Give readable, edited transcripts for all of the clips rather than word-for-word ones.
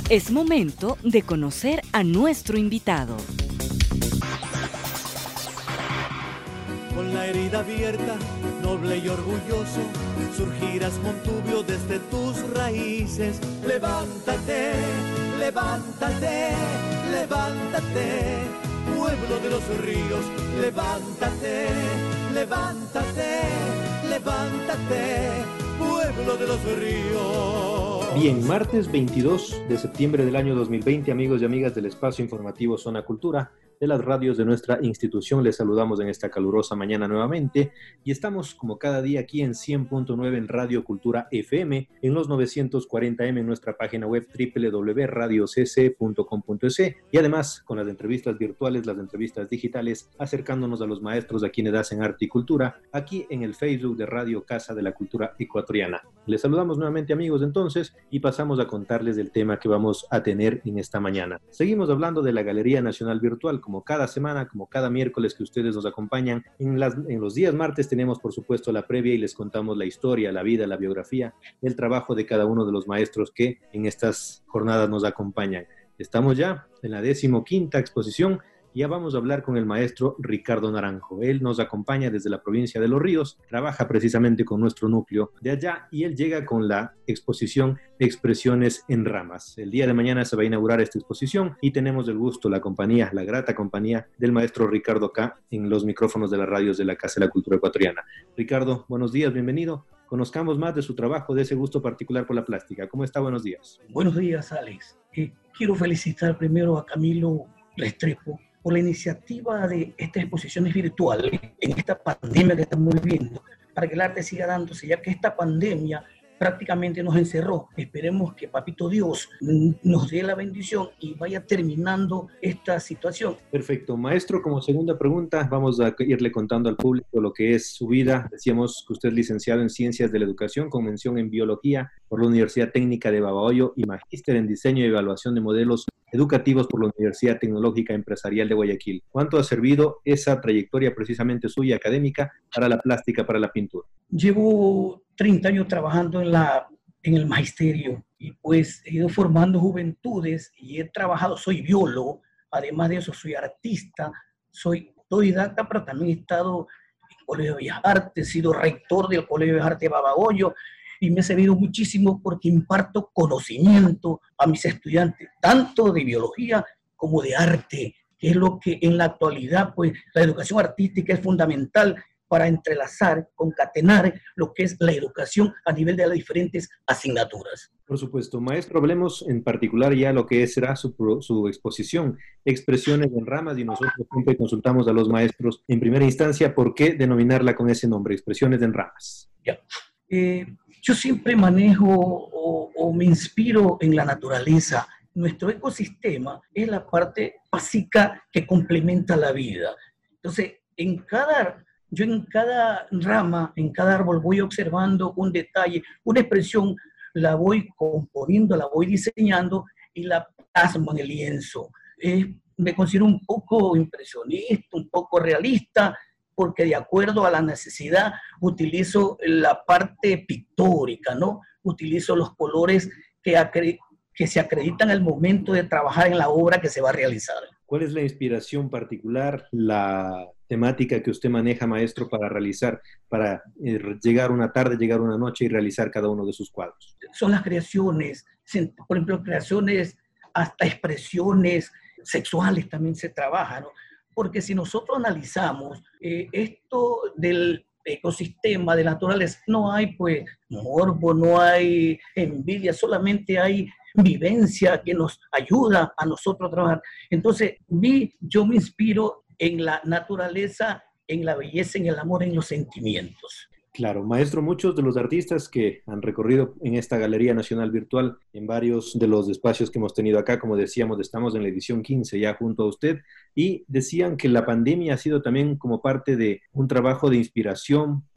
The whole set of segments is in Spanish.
Es momento de conocer a nuestro invitado. Con la herida abierta, noble y orgulloso, surgirás Montubio desde tus raíces. Levántate, levántate, levántate, pueblo de los ríos. Levántate, levántate, levántate, pueblo de los ríos. Bien, martes 22 de septiembre del año 2020, amigos y amigas del espacio informativo Zona Cultura, de las radios de nuestra institución, les saludamos en esta calurosa mañana nuevamente y estamos como cada día aquí en 100.9 en Radio Cultura FM, en los 940M en nuestra página web www.radiocc.com.es y además con las entrevistas virtuales, las entrevistas digitales, acercándonos a los maestros a quienes hacen arte y cultura, aquí en el Facebook de Radio Casa de la Cultura Ecuatoriana. Les saludamos nuevamente, amigos, entonces, y pasamos a contarles del tema que vamos a tener en esta mañana. Seguimos hablando de la Galería Nacional Virtual, como cada semana, como cada miércoles que ustedes nos acompañan. En los días martes tenemos, por supuesto, la previa y les contamos la historia, la vida, la biografía, el trabajo de cada uno de los maestros que en estas jornadas nos acompañan. Estamos ya en la 15ª exposición. Ya vamos a hablar con el maestro Ricardo Naranjo. Él nos acompaña desde la provincia de Los Ríos, trabaja precisamente con nuestro núcleo de allá y él llega con la exposición Expresiones en Ramas. El día de mañana se va a inaugurar esta exposición y tenemos el gusto, la compañía, la grata compañía del maestro Ricardo acá en los micrófonos de las radios de la Casa de la Cultura Ecuatoriana. Ricardo, buenos días, bienvenido. Conozcamos más de su trabajo, de ese gusto particular por la plástica. ¿Cómo está? Buenos días. Buenos días, Alex. Quiero felicitar primero a Camilo Restrepo por la iniciativa de estas exposiciones virtuales en esta pandemia que estamos viviendo, para que el arte siga dándose, ya que esta pandemia prácticamente nos encerró. Esperemos que Papito Dios nos dé la bendición y vaya terminando esta situación. Perfecto. Maestro, como segunda pregunta, vamos a irle contando al público lo que es su vida. Decíamos que usted es licenciado en Ciencias de la Educación, con mención en Biología por la Universidad Técnica de Babahoyo y magíster en Diseño y Evaluación de Modelos Educativos por la Universidad Tecnológica Empresarial de Guayaquil. ¿Cuánto ha servido esa trayectoria precisamente suya académica para la plástica, para la pintura? Llevo 30 años trabajando en el magisterio y pues he ido formando juventudes y he trabajado, soy biólogo, además de eso soy artista, soy autodidacta, pero también he estado en el Colegio de Bellas Artes, he sido rector del Colegio de Bellas Artes de Babahoyo y me ha servido muchísimo porque imparto conocimiento a mis estudiantes, tanto de biología como de arte, que es lo que en la actualidad, pues la educación artística es fundamental para entrelazar, concatenar lo que es la educación a nivel de las diferentes asignaturas. Por supuesto. Maestro, hablemos en particular ya lo que será su exposición, Expresiones en Ramas, y nosotros siempre consultamos a los maestros en primera instancia por qué denominarla con ese nombre, Expresiones en Ramas. Ya. Yo siempre manejo o me inspiro en la naturaleza. Nuestro ecosistema es la parte básica que complementa la vida. Entonces, yo en cada rama, en cada árbol voy observando un detalle, una expresión, la voy componiendo, la voy diseñando y la plasmo en el lienzo. Me considero un poco impresionista, un poco realista, porque de acuerdo a la necesidad utilizo la parte pictórica, ¿no? Utilizo los colores que se acreditan al momento de trabajar en la obra que se va a realizar. ¿Cuál es la inspiración particular, la temática que usted maneja, maestro, para realizar, para llegar una tarde, llegar una noche y realizar cada uno de sus cuadros? Son las creaciones, por ejemplo, creaciones, hasta expresiones sexuales también se trabajan, ¿no? Porque si nosotros analizamos esto del ecosistema, de la naturaleza, no hay pues morbo, no hay envidia, solamente hay vivencia que nos ayuda a nosotros a trabajar. Entonces, yo me inspiro en la naturaleza, en la belleza, en el amor, en los sentimientos. Claro, maestro, muchos de los artistas que han recorrido en esta Galería Nacional Virtual, en varios de los espacios que hemos tenido acá, como decíamos, estamos en la edición 15 ya junto a usted, y decían que la pandemia ha sido también como parte de un trabajo de inspiración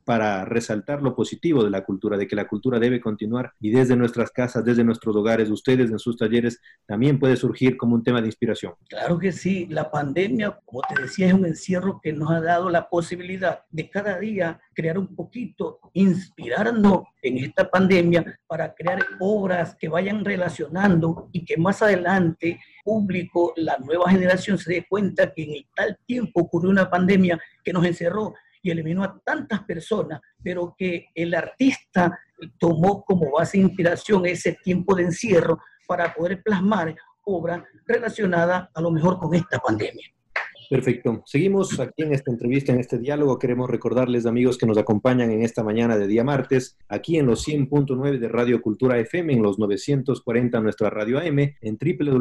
para resaltar lo positivo de la cultura, de que la cultura debe continuar y desde nuestras casas, desde nuestros hogares, ustedes en sus talleres, también puede surgir como un tema de inspiración. Claro que sí, la pandemia, como te decía, es un encierro que nos ha dado la posibilidad de cada día crear un poquito, inspirarnos en esta pandemia para crear obras que vayan relacionando y que más adelante público, la nueva generación se dé cuenta que en el tal tiempo ocurrió una pandemia que nos encerró y eliminó a tantas personas, pero que el artista tomó como base de inspiración ese tiempo de encierro para poder plasmar obras relacionadas a lo mejor con esta pandemia. Perfecto. Seguimos aquí en esta entrevista, en este diálogo. Queremos recordarles, amigos, que nos acompañan en esta mañana de día martes, aquí en los 100.9 de Radio Cultura FM, en los 940 nuestra radio AM, en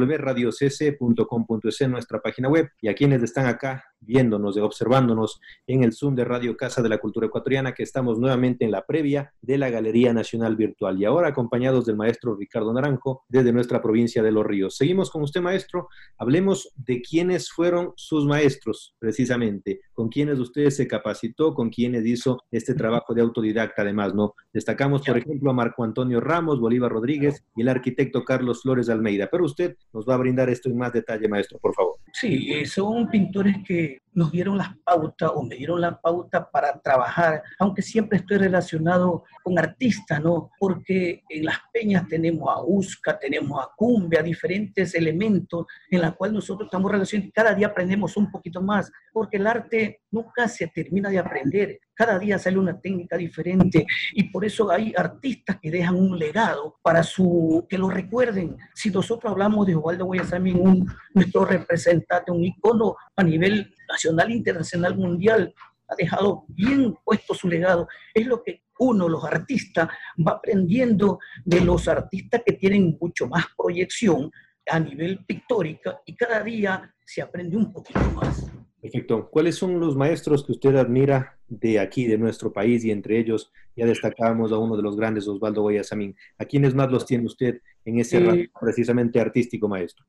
www.radiocc.com.es, nuestra página web, y a quienes están acá viéndonos, observándonos en el Zoom de Radio Casa de la Cultura Ecuatoriana, que estamos nuevamente en la previa de la Galería Nacional Virtual, y ahora acompañados del maestro Ricardo Naranjo, desde nuestra provincia de Los Ríos. Seguimos con usted, maestro. Hablemos de quiénes fueron sus maestros, precisamente, con quienes usted se capacitó, con quienes hizo este trabajo de autodidacta, además, ¿no? Destacamos, por ejemplo, a Marco Antonio Ramos, Bolívar Rodríguez y el arquitecto Carlos Flores Almeida, pero usted nos va a brindar esto en más detalle, maestro, por favor. Sí, son pintores que nos dieron las pautas o me dieron la pauta para trabajar, aunque siempre estoy relacionado con artistas, ¿no? Porque en las peñas tenemos a Usca, tenemos a cumbia, diferentes elementos en los cuales nosotros estamos relacionados. Cada día aprendemos un poquito más, porque el arte nunca se termina de aprender. Cada día sale una técnica diferente y por eso hay artistas que dejan un legado para que lo recuerden. Si nosotros hablamos de Ubaldo Guayasamín, nuestro representante, un ícono a nivel nacional, internacional, mundial, ha dejado bien puesto su legado. Es lo que los artistas, va aprendiendo de los artistas que tienen mucho más proyección a nivel pictórica y cada día se aprende un poquito más. Perfecto. ¿Cuáles son los maestros que usted admira de aquí, de nuestro país? Y entre ellos ya destacábamos a uno de los grandes, Osvaldo Guayasamín. ¿A quiénes más los tiene usted en ese rango precisamente artístico, maestro?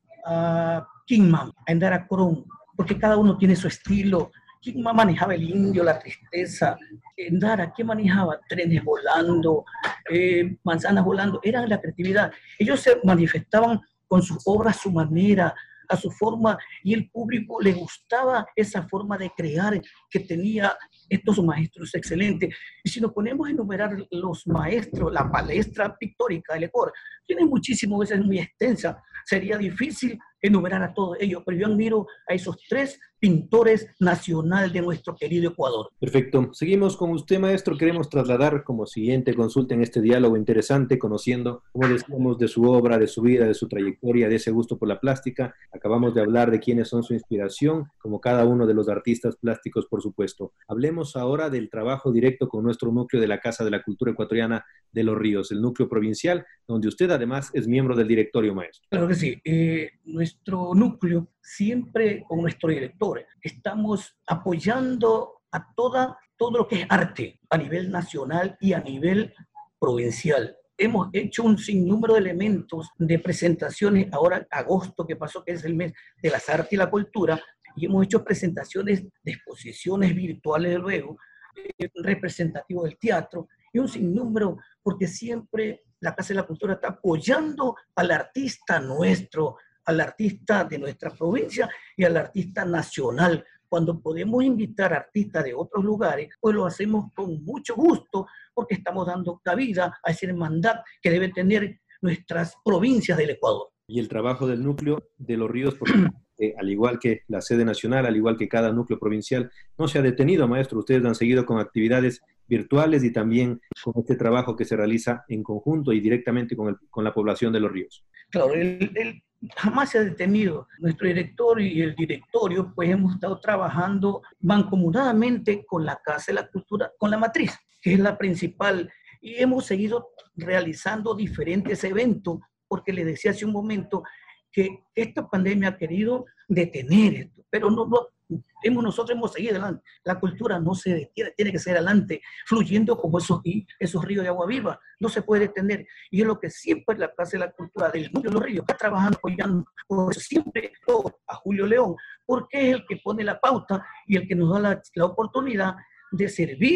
A Kingman, a Endara Corón, porque cada uno tiene su estilo. Kingman manejaba el indio, la tristeza. Endara, ¿qué manejaba? Trenes volando, manzanas volando. Era la creatividad. Ellos se manifestaban con sus obras, su manera, a su forma, y el público le gustaba esa forma de crear que tenía estos maestros excelentes. Y si nos ponemos a enumerar los maestros, la palestra pictórica del Ecuador tiene muchísimas veces muy extensa, sería difícil enumerar a todos ellos, pero yo admiro a esos 3 pintores nacionales de nuestro querido Ecuador. Perfecto. Seguimos con usted, maestro. Queremos trasladar como siguiente consulta en este diálogo interesante, conociendo, como decíamos, de su obra, de su vida, de su trayectoria, de ese gusto por la plástica. Acabamos de hablar de quiénes son su inspiración, como cada uno de los artistas plásticos, por supuesto. Hablemos ahora del trabajo directo con nuestro núcleo de la Casa de la Cultura Ecuatoriana de Los Ríos, el núcleo provincial, donde usted además es miembro del directorio, maestro. Claro que sí. Nuestro núcleo, siempre con nuestro director, estamos apoyando a todo lo que es arte a nivel nacional y a nivel provincial. Hemos hecho un sinnúmero de elementos de presentaciones, ahora agosto que pasó, que es el mes de las artes y la cultura, y hemos hecho presentaciones de exposiciones virtuales luego, representativos del teatro, y un sinnúmero, porque siempre la Casa de la Cultura está apoyando al artista nuestro, al artista de nuestra provincia y al artista nacional. Cuando podemos invitar artistas de otros lugares, pues lo hacemos con mucho gusto, porque estamos dando cabida a esa hermandad que deben tener nuestras provincias del Ecuador. Y el trabajo del núcleo de Los Ríos, porque al igual que la sede nacional, al igual que cada núcleo provincial, no se ha detenido, maestro. Ustedes han seguido con actividades virtuales y también con este trabajo que se realiza en conjunto y directamente con la población de Los Ríos. Claro, jamás se ha detenido. Nuestro director y el directorio, pues hemos estado trabajando mancomunadamente con la Casa de la Cultura, con la matriz, que es la principal, y hemos seguido realizando diferentes eventos, porque les decía hace un momento que esta pandemia ha querido detener esto, pero nosotros hemos seguido adelante. La cultura no se detiene, tiene que seguir adelante, fluyendo como esos ríos de agua viva, no se puede detener. Y es lo que siempre la Casa de la Cultura del Núcleo de Los Ríos está trabajando, apoyando por siempre a Julio León, porque es el que pone la pauta y el que nos da la oportunidad de servir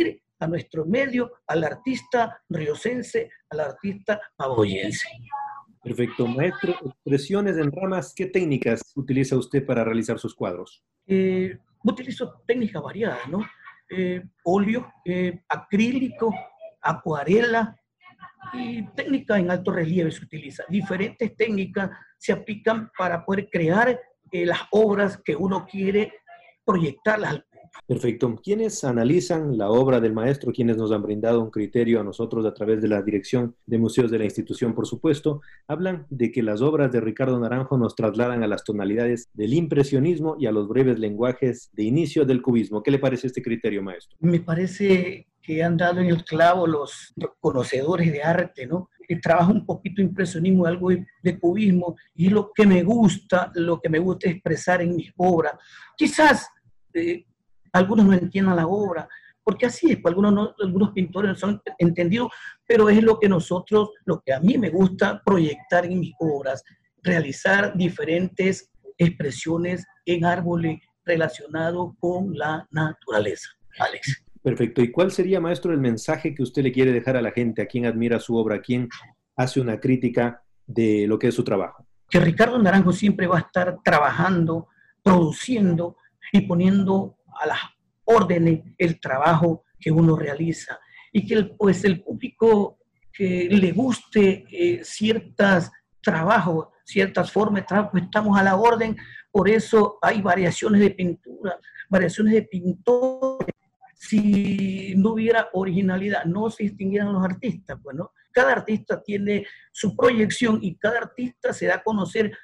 a nuestro medio, al artista riocense, al artista paboyense. Perfecto. Maestro, expresiones en ramas, ¿qué técnicas utiliza usted para realizar sus cuadros? Utilizo técnicas variadas, ¿no? Óleo, acrílico, acuarela y técnica en alto relieve se utiliza. Diferentes técnicas se aplican para poder crear las obras que uno quiere proyectarlas. Perfecto. ¿Quiénes analizan la obra del maestro? ¿Quienes nos han brindado un criterio a nosotros a través de la Dirección de Museos de la institución, por supuesto? Hablan de que las obras de Ricardo Naranjo nos trasladan a las tonalidades del impresionismo y a los breves lenguajes de inicio del cubismo. ¿Qué le parece este criterio, maestro? Me parece que han dado en el clavo los conocedores de arte, ¿no? Trabajo un poquito impresionismo, algo de cubismo, y lo que me gusta expresar en mis obras. Quizás algunos no entiendan la obra, porque así es, pues algunos pintores no son entendidos, pero es lo que a mí me gusta proyectar en mis obras, realizar diferentes expresiones en árboles relacionados con la naturaleza. Alex. Perfecto. ¿Y cuál sería, maestro, el mensaje que usted le quiere dejar a la gente, a quien admira su obra, a quien hace una crítica de lo que es su trabajo? Que Ricardo Naranjo siempre va a estar trabajando, produciendo y poniendo a las órdenes el trabajo que uno realiza, y que el público que le guste ciertos trabajos, ciertas formas de trabajo, pues estamos a la orden. Por eso hay variaciones de pintura, variaciones de pintores. Si no hubiera originalidad, no se distinguieran los artistas, pues, ¿no? Cada artista tiene su proyección y cada artista se da a conocer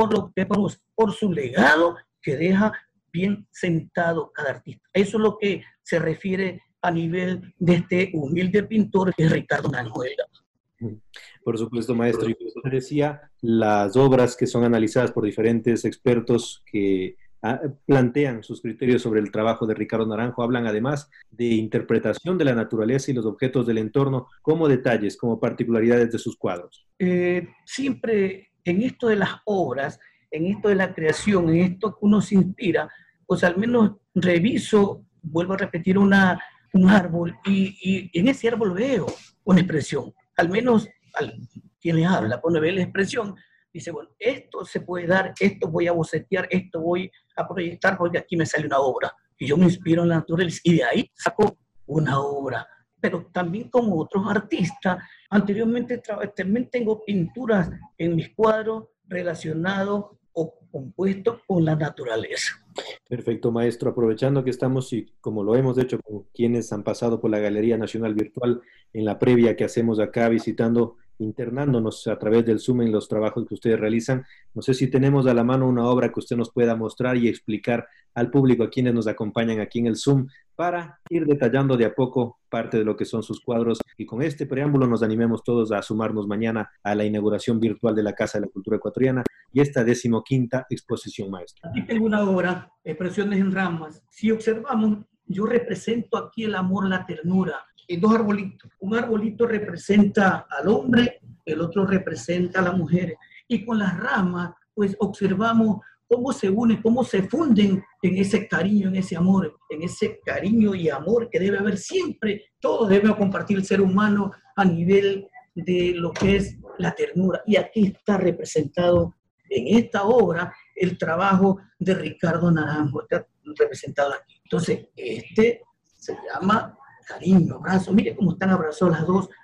por su legado que deja bien sentado cada artista. Eso es lo que se refiere a nivel de este humilde pintor que es Ricardo Naranjo Delgado. Por supuesto, maestro. Y usted decía, las obras que son analizadas por diferentes expertos que plantean sus criterios sobre el trabajo de Ricardo Naranjo, hablan además de interpretación de la naturaleza y los objetos del entorno como detalles, como particularidades de sus cuadros. Siempre en esto de las obras, en esto de la creación, en esto que uno se inspira, pues al menos reviso, vuelvo a repetir, un árbol y en ese árbol veo una expresión. Al menos quien les habla, cuando ve la expresión, dice, bueno, esto se puede dar, esto voy a bocetear, esto voy a proyectar porque aquí me sale una obra. Y yo me inspiro en la naturaleza y de ahí saco una obra. Pero también como otros artistas, anteriormente también tengo pinturas en mis cuadros relacionados o compuestos con la naturaleza. Perfecto, maestro. Aprovechando que estamos, y como lo hemos hecho con quienes han pasado por la Galería Nacional Virtual en la previa que hacemos acá, visitando, internándonos a través del Zoom en los trabajos que ustedes realizan, no sé si tenemos a la mano una obra que usted nos pueda mostrar y explicar al público, a quienes nos acompañan aquí en el Zoom, para ir detallando de a poco parte de lo que son sus cuadros, y con este preámbulo nos animemos todos a sumarnos mañana a la inauguración virtual de la Casa de la Cultura Ecuatoriana y esta 15ª exposición, maestro. Aquí tengo una obra, Expresiones en Ramas. Si observamos, yo represento aquí el amor, la ternura, en dos arbolitos. Un arbolito representa al hombre, el otro representa a la mujer. Y con las ramas, pues observamos cómo se unen, cómo se funden en ese cariño, en ese amor, en ese cariño y amor que debe haber siempre. Todo debe compartir el ser humano a nivel de lo que es la ternura. Y aquí está representado en esta obra el trabajo de Ricardo Naranjo, está representado aquí. Entonces, este se llama cariño, abrazo. Mire cómo están abrazados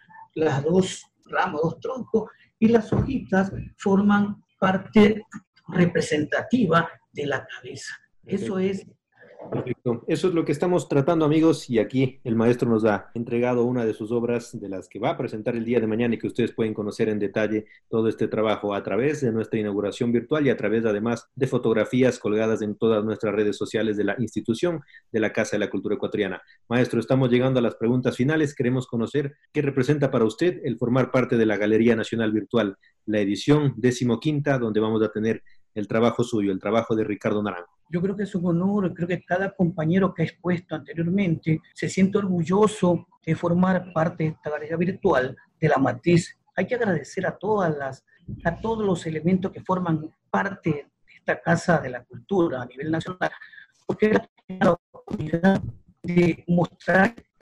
las dos ramas, dos troncos, y las hojitas forman parte representativa de la cabeza. Eso es. Perfecto. Eso es lo que estamos tratando, amigos, y aquí el maestro nos ha entregado una de sus obras de las que va a presentar el día de mañana y que ustedes pueden conocer en detalle todo este trabajo a través de nuestra inauguración virtual y a través además de fotografías colgadas en todas nuestras redes sociales de la institución de la Casa de la Cultura Ecuatoriana. Maestro, estamos llegando a las preguntas finales. Queremos conocer qué representa para usted el formar parte de la Galería Nacional Virtual, la edición 15ª, donde vamos a tener el trabajo suyo, el trabajo de Ricardo Naranjo. Yo creo que es un honor, creo que cada compañero que ha expuesto anteriormente se siente orgulloso de formar parte de esta galería virtual de la Matriz. Hay que agradecer a todos los elementos que forman parte de esta Casa de la Cultura a nivel nacional, porque es la oportunidad de mostrar las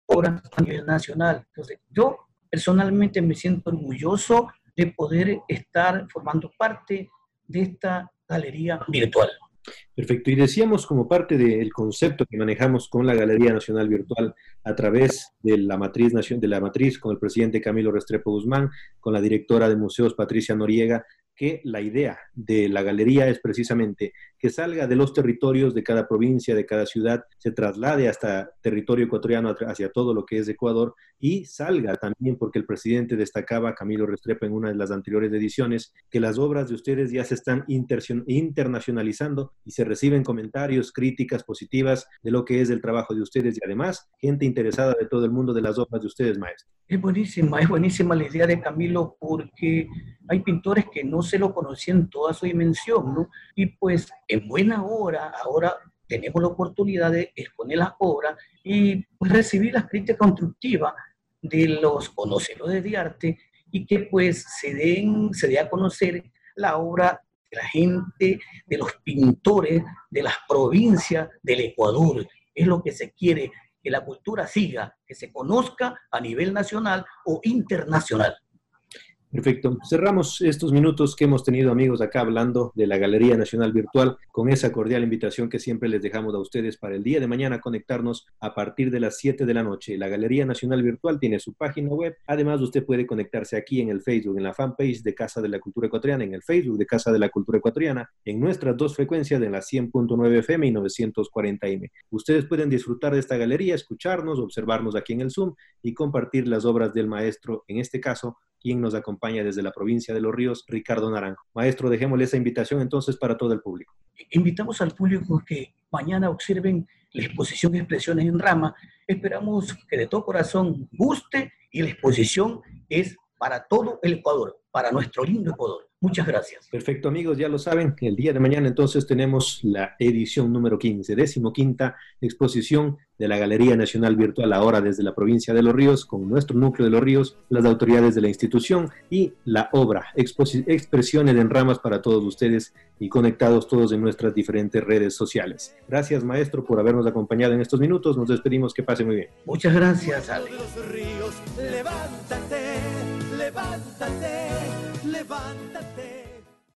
obras a nivel nacional. Entonces, yo personalmente me siento orgulloso de poder estar formando parte de esta galería virtual. Perfecto. Y decíamos como parte del concepto que manejamos con la Galería Nacional Virtual a través de la matriz con el presidente Camilo Restrepo Guzmán, con la directora de museos Patricia Noriega, que la idea de la galería es precisamente que salga de los territorios de cada provincia, de cada ciudad, se traslade hasta territorio ecuatoriano, hacia todo lo que es Ecuador, y salga también, porque el presidente destacaba, Camilo Restrepo, en una de las anteriores ediciones, que las obras de ustedes ya se están internacionalizando y se reciben comentarios, críticas positivas de lo que es el trabajo de ustedes y además gente interesada de todo el mundo de las obras de ustedes, maestro. Es buenísima la idea de Camilo, porque hay pintores que no se lo conocían en toda su dimensión, ¿no? Y pues en buena hora, ahora tenemos la oportunidad de exponer las obras y pues recibir las críticas constructivas de los conocedores de arte y que pues se dé a conocer la obra de la gente, de los pintores, de las provincias del Ecuador. Es lo que se quiere, que la cultura siga, que se conozca a nivel nacional o internacional. Perfecto. Cerramos estos minutos que hemos tenido, amigos, acá hablando de la Galería Nacional Virtual, con esa cordial invitación que siempre les dejamos a ustedes para el día de mañana conectarnos a partir de las 7 de la noche. La Galería Nacional Virtual tiene su página web. Además, usted puede conectarse aquí en el Facebook, en la fanpage de Casa de la Cultura Ecuatoriana, en el Facebook de Casa de la Cultura Ecuatoriana, en nuestras dos frecuencias, en la 100.9 FM y 940 M. Ustedes pueden disfrutar de esta galería, escucharnos, observarnos aquí en el Zoom y compartir las obras del maestro, en este caso, quien nos acompaña desde la provincia de Los Ríos, Ricardo Naranjo. Maestro, dejémosle esa invitación entonces para todo el público. Invitamos al público que mañana observen la exposición Expresiones en Rama. Esperamos que de todo corazón guste y la exposición es para todo el Ecuador, para nuestro lindo Ecuador. Muchas gracias. Perfecto, amigos, ya lo saben, el día de mañana entonces tenemos la edición número 15, 15ª exposición de la Galería Nacional Virtual, ahora desde la provincia de Los Ríos, con nuestro núcleo de Los Ríos, las autoridades de la institución y la obra, expresiones en ramas para todos ustedes y conectados todos en nuestras diferentes redes sociales. Gracias, maestro, por habernos acompañado en estos minutos. Nos despedimos, que pase muy bien. Muchas gracias, Ale. Levántate, levántate, levántate.